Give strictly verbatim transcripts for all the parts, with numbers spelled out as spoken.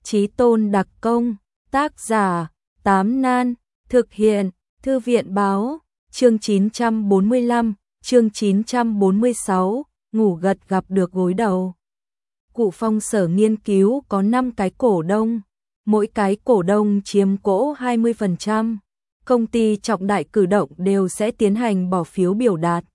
Chí Tôn đặc công, tác giả, Tám Nan, thực hiện, Thư viện báo, chương chín trăm bốn mươi lăm, chương chín trăm bốn mươi sáu, ngủ gật gặp được gối đầu. Cụ Phong sở nghiên cứu có năm cái cổ đông, mỗi cái cổ đông chiếm cổ hai mươi phần trăm. Công ty trọng đại cử động đều sẽ tiến hành bỏ phiếu biểu đạt.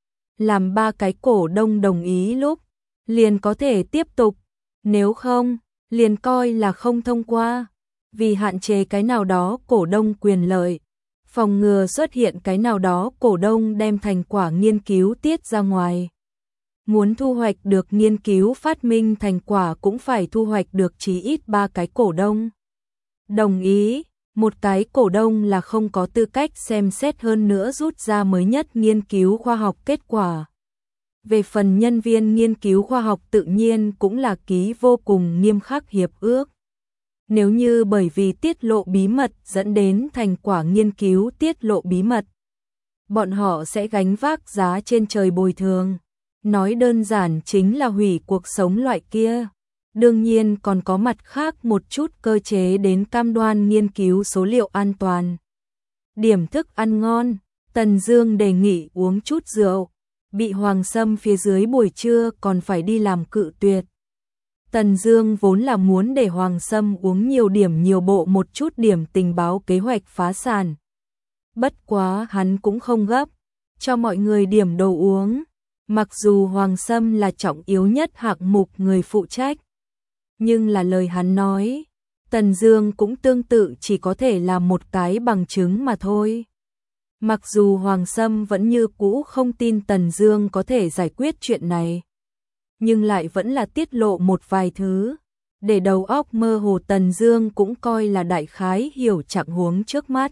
Làm ba cái cổ đông đồng ý lúc, liền có thể tiếp tục, nếu không, liền coi là không thông qua. Vì hạn chế cái nào đó cổ đông quyền lợi, phòng ngừa xuất hiện cái nào đó cổ đông đem thành quả nghiên cứu tiết ra ngoài. Muốn thu hoạch được nghiên cứu phát minh thành quả cũng phải thu hoạch được chí ít ba cái cổ đông đồng ý. Một cái cổ đông là không có tư cách xem xét hơn nữa rút ra mới nhất nghiên cứu khoa học kết quả. Về phần nhân viên nghiên cứu khoa học tự nhiên cũng là ký vô cùng nghiêm khắc hiệp ước. Nếu như bởi vì tiết lộ bí mật dẫn đến thành quả nghiên cứu tiết lộ bí mật, bọn họ sẽ gánh vác giá trên trời bồi thường. Nói đơn giản chính là hủy cuộc sống loại kia. Đương nhiên còn có mặt khác một chút cơ chế đến cam đoan nghiên cứu số liệu an toàn. Điểm thức ăn ngon, Tần Dương đề nghị uống chút rượu, bị Hoàng Sâm phía dưới buổi trưa còn phải đi làm cự tuyệt. Tần Dương vốn là muốn để Hoàng Sâm uống nhiều điểm nhiều bộ một chút điểm tình báo kế hoạch phá sản. Bất quá hắn cũng không gấp, cho mọi người điểm đồ uống. Mặc dù Hoàng Sâm là trọng yếu nhất hạng mục người phụ trách, nhưng là lời hắn nói, Tần Dương cũng tương tự chỉ có thể là một cái bằng chứng mà thôi. Mặc dù Hoàng Sâm vẫn như cũ không tin Tần Dương có thể giải quyết chuyện này, nhưng lại vẫn là tiết lộ một vài thứ, để đầu óc mơ hồ Tần Dương cũng coi là đại khái hiểu trạng huống trước mắt.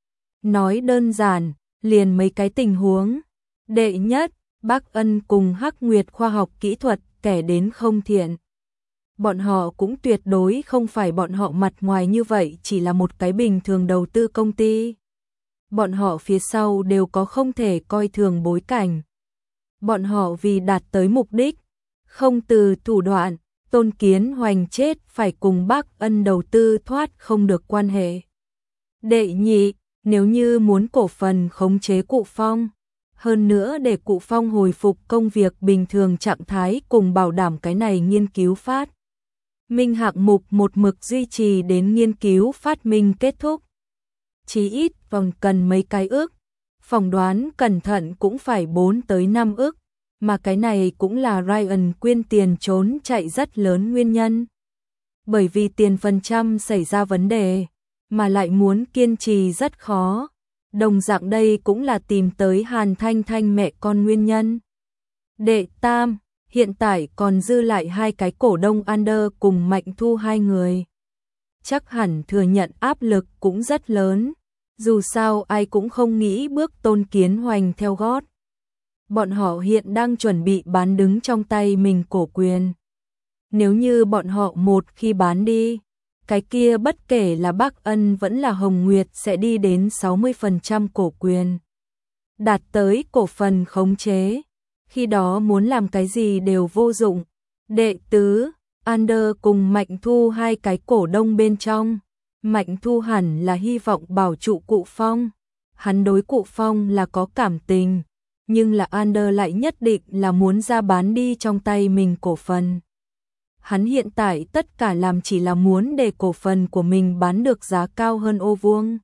Nói đơn giản, liền mấy cái tình huống. Đệ nhất, Bác Ân cùng Hắc Nguyệt khoa học kỹ thuật kẻ đến không thiện. Bọn họ cũng tuyệt đối không phải bọn họ mặt ngoài như vậy chỉ là một cái bình thường đầu tư công ty. Bọn họ phía sau đều có không thể coi thường bối cảnh. Bọn họ vì đạt tới mục đích, không từ thủ đoạn, Tôn Kiến Hoành chết phải cùng Bác Ân đầu tư thoát không được quan hệ. Đệ nhị, nếu như muốn cổ phần khống chế Cụ Phong, hơn nữa để Cụ Phong hồi phục công việc bình thường trạng thái cùng bảo đảm cái này nghiên cứu phát minh hạng mục một mực duy trì đến nghiên cứu phát minh kết thúc. Chí ít vòng cần mấy cái ước, phỏng đoán cẩn thận cũng phải bốn tới năm ước, mà cái này cũng là Ryan quyên tiền trốn chạy rất lớn nguyên nhân. Bởi vì tiền phần trăm xảy ra vấn đề, mà lại muốn kiên trì rất khó. Đồng dạng đây cũng là tìm tới Hàn Thanh Thanh mẹ con nguyên nhân. Đệ tam, hiện tại còn dư lại hai cái cổ đông Under cùng Mạnh Thu hai người. Chắc hẳn thừa nhận áp lực cũng rất lớn, dù sao ai cũng không nghĩ bước Tôn Kiến Hoành theo gót. Bọn họ hiện đang chuẩn bị bán đứng trong tay mình cổ quyền. Nếu như bọn họ một khi bán đi, cái kia bất kể là Bác Ân vẫn là Hồng Nguyệt sẽ đi đến sáu mươi phần trăm cổ quyền. Đạt tới cổ phần khống chế, khi đó muốn làm cái gì đều vô dụng. Đệ tứ, Under cùng Mạnh Thu hai cái cổ đông bên trong. Mạnh Thu hẳn là hy vọng bảo trụ Cụ Phong. Hắn đối Cụ Phong là có cảm tình, nhưng là Under lại nhất định là muốn ra bán đi trong tay mình cổ phần. Hắn hiện tại tất cả làm chỉ là muốn để cổ phần của mình bán được giá cao hơn ô vuông.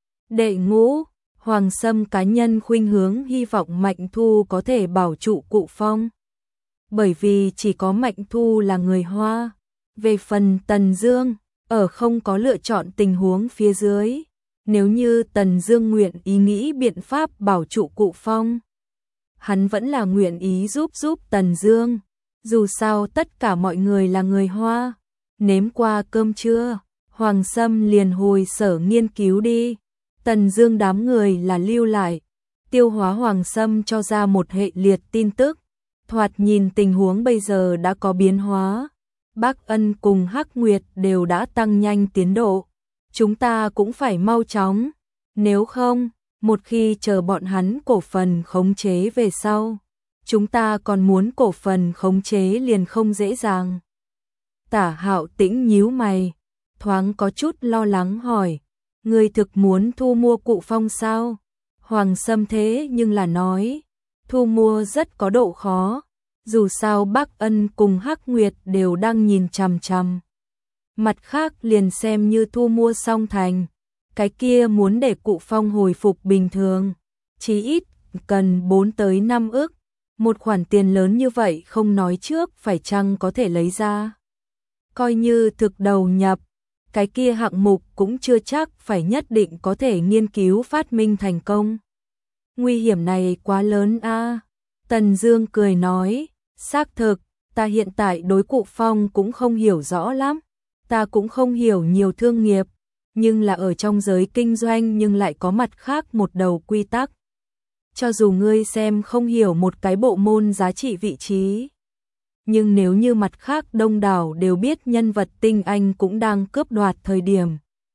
Đệ ngũ, Hoàng Sâm cá nhân khuynh hướng hy vọng Mạnh Thu có thể bảo trụ Cụ Phong. Bởi vì chỉ có Mạnh Thu là người Hoa. Về phần Tần Dương, ở không có lựa chọn tình huống phía dưới, nếu như Tần Dương nguyện ý nghĩ biện pháp bảo trụ Cụ Phong, hắn vẫn là nguyện ý giúp giúp Tần Dương. Dù sao tất cả mọi người là người Hoa. Nếm qua cơm trưa, Hoàng Sâm liền hồi sở nghiên cứu đi. Tần Dương đám người là lưu lại. Tiêu hóa Hoàng Sâm cho ra một hệ liệt tin tức. Thoạt nhìn tình huống bây giờ đã có biến hóa. Bác Ân cùng Hắc Nguyệt đều đã tăng nhanh tiến độ. Chúng ta cũng phải mau chóng. Nếu không, một khi chờ bọn hắn cổ phần khống chế về sau, chúng ta còn muốn cổ phần khống chế liền không dễ dàng. Tả Hạo Tĩnh nhíu mày, thoáng có chút lo lắng hỏi, ngươi thực muốn thu mua Cụ Phong sao? Hoàng Sâm thế nhưng là nói, thu mua rất có độ khó, dù sao Bắc Ân cùng Hắc Nguyệt đều đang nhìn chằm chằm. Mặt khác liền xem như thu mua xong thành, cái kia muốn để Cụ Phong hồi phục bình thường, chí ít cần bốn tới năm ức, một khoản tiền lớn như vậy không nói trước phải chăng có thể lấy ra. Coi như thực đầu nhập, cái kia hạng mục cũng chưa chắc phải nhất định có thể nghiên cứu phát minh thành công. Nguy hiểm này quá lớn a. À. Tần Dương cười nói, xác thực, ta hiện tại đối Cụ Phong cũng không hiểu rõ lắm, ta cũng không hiểu nhiều thương nghiệp, nhưng là ở trong giới kinh doanh nhưng lại có mặt khác một đầu quy tắc. Cho dù ngươi xem không hiểu một cái bộ môn giá trị vị trí, nhưng nếu như mặt khác đông đảo đều biết nhân vật tinh anh cũng đang cướp đoạt thời điểm,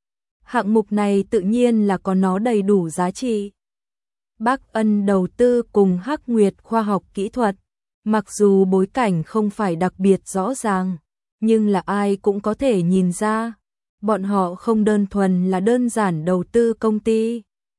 hạng mục này tự nhiên là có nó đầy đủ giá trị. Bắc Ân đầu tư cùng Hắc Nguyệt khoa học kỹ thuật, mặc dù bối cảnh không phải đặc biệt rõ ràng, nhưng là ai cũng có thể nhìn ra, bọn họ không đơn thuần là đơn giản đầu tư công ty.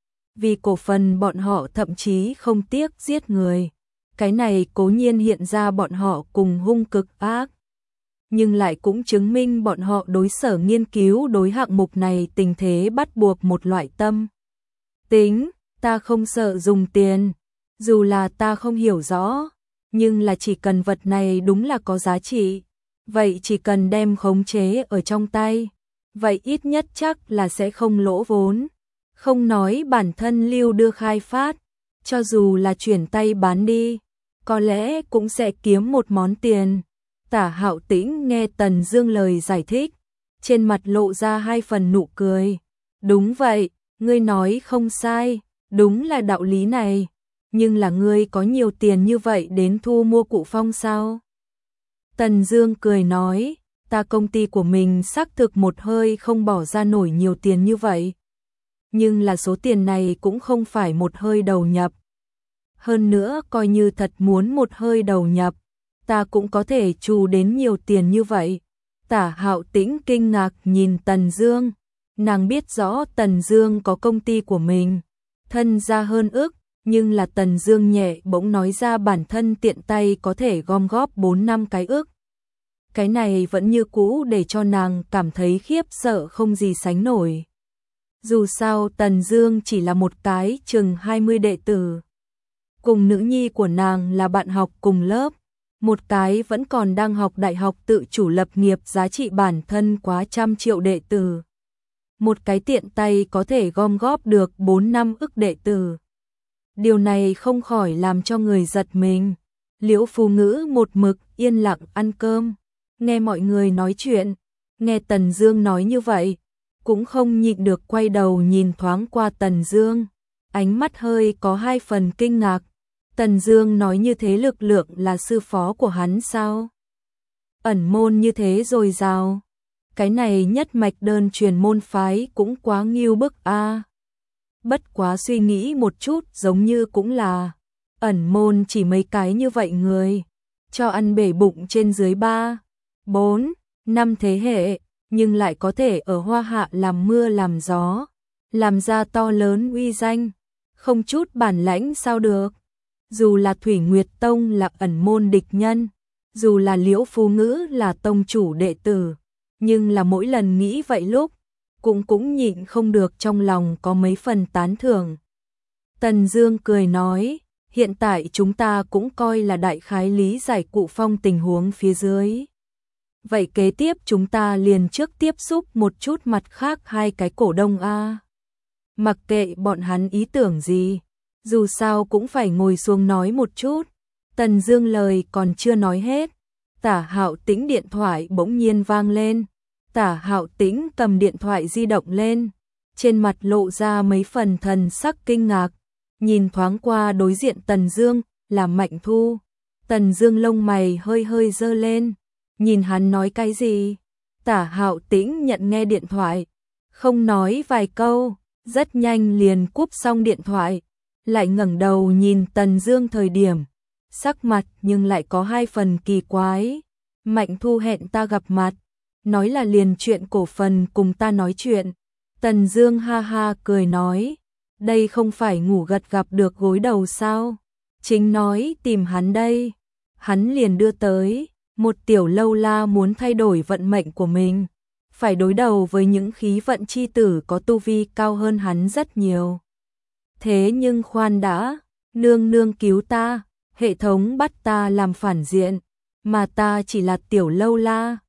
Vì cổ phần bọn họ thậm chí không tiếc giết người. Cái này cố nhiên hiện ra bọn họ cùng hung cực ác, nhưng lại cũng chứng minh bọn họ đối sở nghiên cứu đối hạng mục này tình thế bắt buộc một loại tâm. Tính, ta không sợ dùng tiền, dù là ta không hiểu rõ, nhưng là chỉ cần vật này đúng là có giá trị, vậy chỉ cần đem khống chế ở trong tay, vậy ít nhất chắc là sẽ không lỗ vốn. Không nói bản thân lưu đưa khai phát, cho dù là chuyển tay bán đi, có lẽ cũng sẽ kiếm một món tiền. Tả Hạo Tĩnh nghe Tần Dương lời giải thích, trên mặt lộ ra hai phần nụ cười. Đúng vậy, ngươi nói không sai, đúng là đạo lý này, nhưng là ngươi có nhiều tiền như vậy đến thu mua Cụ Phong sao? Tần Dương cười nói, ta công ty của mình xác thực một hơi không bỏ ra nổi nhiều tiền như vậy. Nhưng là số tiền này cũng không phải một hơi đầu nhập. Hơn nữa coi như thật muốn một hơi đầu nhập, ta cũng có thể trù đến nhiều tiền như vậy. Tả Hạo Tĩnh kinh ngạc nhìn Tần Dương, nàng biết rõ Tần Dương có công ty của mình, thân gia hơn ức, nhưng là Tần Dương nhẹ bỗng nói ra bản thân tiện tay có thể gom góp bốn năm cái ức. Cái này vẫn như cũ để cho nàng cảm thấy khiếp sợ không gì sánh nổi. Dù sao Tần Dương chỉ là một cái chừng hai mươi đệ tử, cùng nữ nhi của nàng là bạn học cùng lớp, một cái vẫn còn đang học đại học tự chủ lập nghiệp giá trị bản thân quá trăm triệu đệ tử. Một cái tiện tay có thể gom góp được bốn năm ức đệ tử. Điều này không khỏi làm cho người giật mình. Liễu Phù Ngữ một mực yên lặng ăn cơm, nghe mọi người nói chuyện, nghe Tần Dương nói như vậy, cũng không nhịn được quay đầu nhìn thoáng qua Tần Dương, ánh mắt hơi có hai phần kinh ngạc. Tần Dương nói như thế lực lượng là sư phó của hắn sao? Ẩn môn như thế dồi dào, cái này nhất mạch đơn truyền môn phái cũng quá nghiêu bức a. À. Bất quá suy nghĩ một chút giống như cũng là ẩn môn chỉ mấy cái như vậy người, cho ăn bể bụng trên dưới ba, bốn, năm thế hệ, nhưng lại có thể ở Hoa Hạ làm mưa làm gió, làm ra to lớn uy danh, không chút bản lãnh sao được. Dù là Thủy Nguyệt Tông là ẩn môn địch nhân, dù là Liễu Phù Ngữ là tông chủ đệ tử, nhưng là mỗi lần nghĩ vậy lúc, cũng cũng nhịn không được trong lòng có mấy phần tán thưởng. Tần Dương cười nói, hiện tại chúng ta cũng coi là đại khái lý giải Cụ Phong tình huống phía dưới. Vậy kế tiếp chúng ta liền trước tiếp xúc một chút mặt khác hai cái cổ đông a. Mặc kệ bọn hắn ý tưởng gì, dù sao cũng phải ngồi xuống nói một chút. Tần Dương lời còn chưa nói hết, Tả Hạo Tĩnh điện thoại bỗng nhiên vang lên. Tả Hạo Tĩnh cầm điện thoại di động lên, trên mặt lộ ra mấy phần thần sắc kinh ngạc, nhìn thoáng qua đối diện Tần Dương, là Mạnh Thu. Tần Dương lông mày hơi hơi giơ lên, nhìn hắn nói cái gì. Tả Hạo Tĩnh nhận nghe điện thoại, không nói vài câu, rất nhanh liền cúp xong điện thoại, lại ngẩng đầu nhìn Tần Dương thời điểm, sắc mặt nhưng lại có hai phần kỳ quái. Mạnh Thu hẹn ta gặp mặt, nói là liền chuyện cổ phần cùng ta nói chuyện. Tần Dương ha ha cười nói, đây không phải ngủ gật gặp được gối đầu sao? Chính nói tìm hắn đây. Hắn liền đưa tới, một tiểu lâu la muốn thay đổi vận mệnh của mình, phải đối đầu với những khí vận chi tử có tu vi cao hơn hắn rất nhiều. Thế nhưng khoan đã, nương nương cứu ta, hệ thống bắt ta làm phản diện, mà ta chỉ là tiểu lâu la,